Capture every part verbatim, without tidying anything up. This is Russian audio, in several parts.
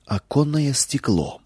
Оконное стекло.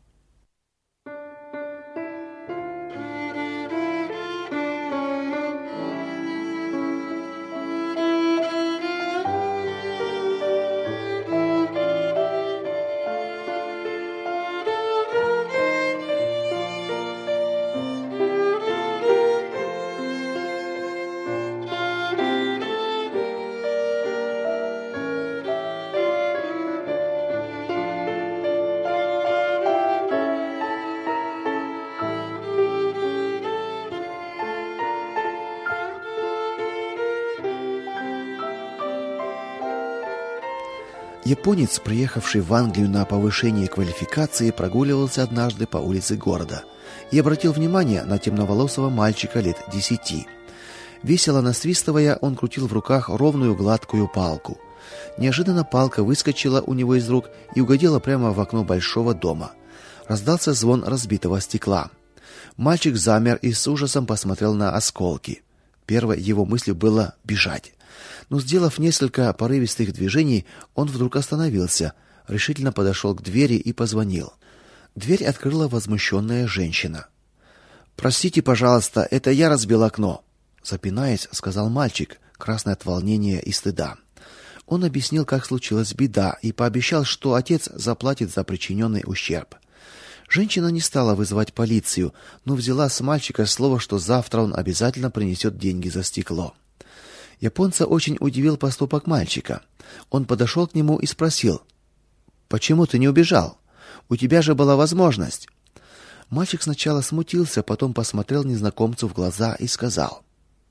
Японец, приехавший в Англию на повышение квалификации, прогуливался однажды по улице города и обратил внимание на темноволосого мальчика лет десяти. Весело насвистывая, он крутил в руках ровную гладкую палку. Неожиданно палка выскочила у него из рук и угодила прямо в окно большого дома. Раздался звон разбитого стекла. Мальчик замер и с ужасом посмотрел на осколки. Первой его мыслью было бежать. Но, сделав несколько порывистых движений, он вдруг остановился, решительно подошел к двери и позвонил. Дверь открыла возмущенная женщина. «Простите, пожалуйста, это я разбил окно», — запинаясь, сказал мальчик, красный от волнения и стыда. Он объяснил, как случилась беда, и пообещал, что отец заплатит за причиненный ущерб. Женщина не стала вызывать полицию, но взяла с мальчика слово, что завтра он обязательно принесет деньги за стекло. Японца очень удивил поступок мальчика. Он подошел к нему и спросил: «Почему ты не убежал? У тебя же была возможность». Мальчик сначала смутился, потом посмотрел незнакомцу в глаза и сказал: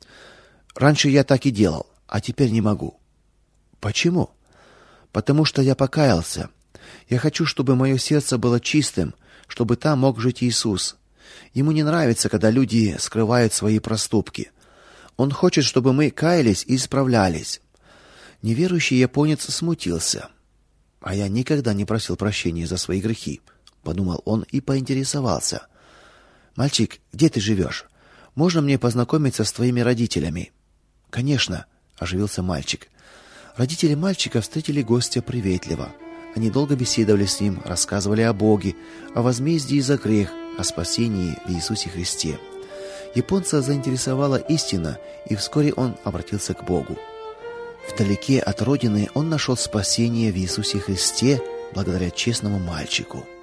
«Раньше я так и делал, а теперь не могу». «Почему?» «Потому что я покаялся. Я хочу, чтобы мое сердце было чистым, чтобы там мог жить Иисус. Ему не нравится, когда люди скрывают свои проступки. Он хочет, чтобы мы каялись и исправлялись». Неверующий японец смутился. «А я никогда не просил прощения за свои грехи», — подумал он и поинтересовался: «Мальчик, где ты живешь? Можно мне познакомиться с твоими родителями?» «Конечно», — оживился мальчик. Родители мальчика встретили гостя приветливо. Они долго беседовали с ним, рассказывали о Боге, о возмездии за грех, о спасении в Иисусе Христе. Японца заинтересовала истина, и вскоре он обратился к Богу. Вдалеке от родины он нашел спасение в Иисусе Христе благодаря честному мальчику.